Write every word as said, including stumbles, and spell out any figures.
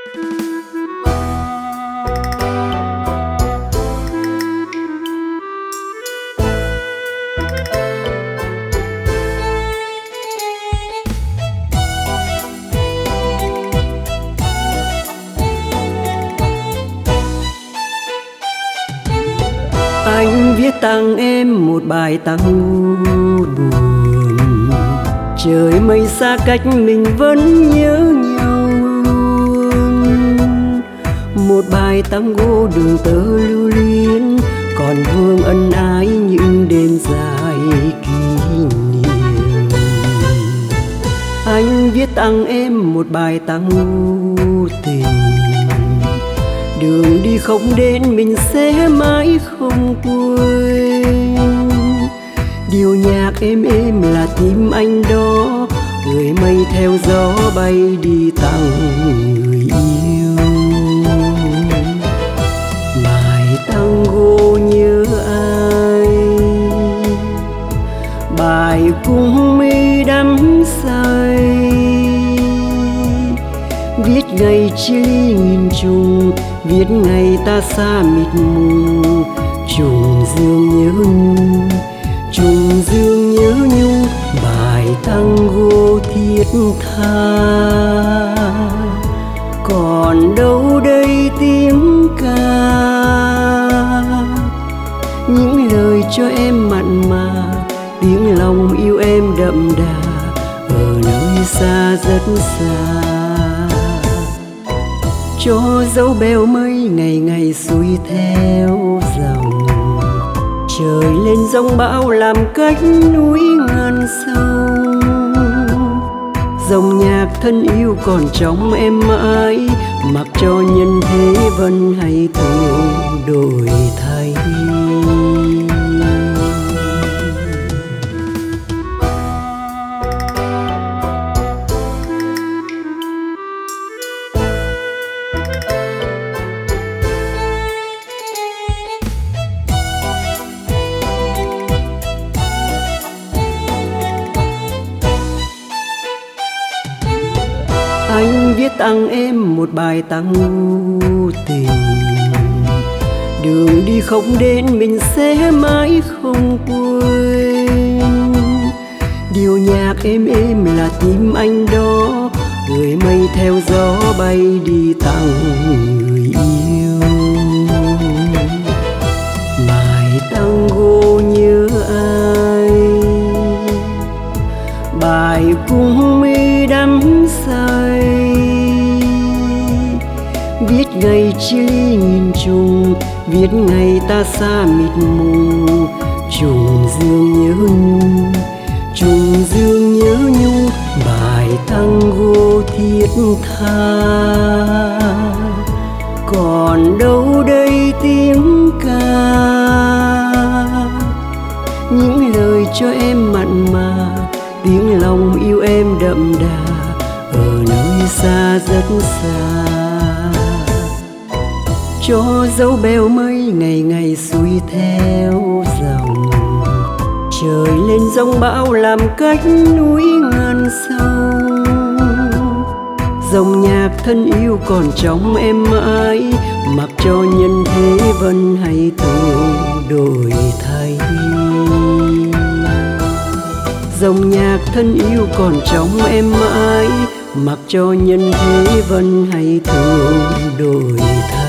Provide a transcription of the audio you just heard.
Anh viết tặng em một bài tặng buồn, trời mây xa cách mình vẫn nhớ nhau. Một bài tango đường tơ lưu luyến, còn vương ân ái những đêm dài kỷ niệm. Anh viết tặng em một bài tango tình, đường đi không đến mình sẽ mãi không quên. Điều nhạc êm êm là tim anh đó, người mây theo gió bay đi tặng người yêu. Bài tango nhớ ai, bài cung mây đắm say, viết ngày chia ly nghìn trùng, viết ngày ta xa mịt mù. Trùng dương nhớ nhung, trùng dương nhớ nhung, bài tango thiết tha. Còn đâu đây tiếng ca, những lời cho em mặn mà, tiếng lòng yêu em đậm đà ở nơi xa rất xa. Cho dấu bèo mây ngày ngày xuôi theo dòng, trời lên giông bão làm cách núi ngàn sông. Dòng nhạc thân yêu còn trong em mãi, mặc cho nhân thế vân hay thù đổi thay. Anh viết tặng em một bài tango tình, đường đi không đến mình sẽ mãi không quên. Điều nhạc êm êm là tim anh đó, người mây theo gió bay đi tặng người yêu. Bài tango nhớ ai, bài cung mây đắm say, viết ngày chia ly nghìn trùng, viết ngày ta xa mịt mù. Trùng dương nhớ nhung, trùng dương nhớ nhung, bài tango thiết tha. Còn đâu đây tiếng ca, những lời cho em mặn mà, tiếng lòng yêu em đậm đà ở nơi xa rất xa. Cho dấu bèo mây ngày ngày xuôi theo dòng, trời lên giông bão làm cách núi ngàn sông. Dòng nhạc thân yêu còn trong em mãi, mặc cho nhân thế vân hay thù đổi thay. Dòng nhạc thân yêu còn trong em mãi, mặc cho nhân thế vân hay thù đổi thay.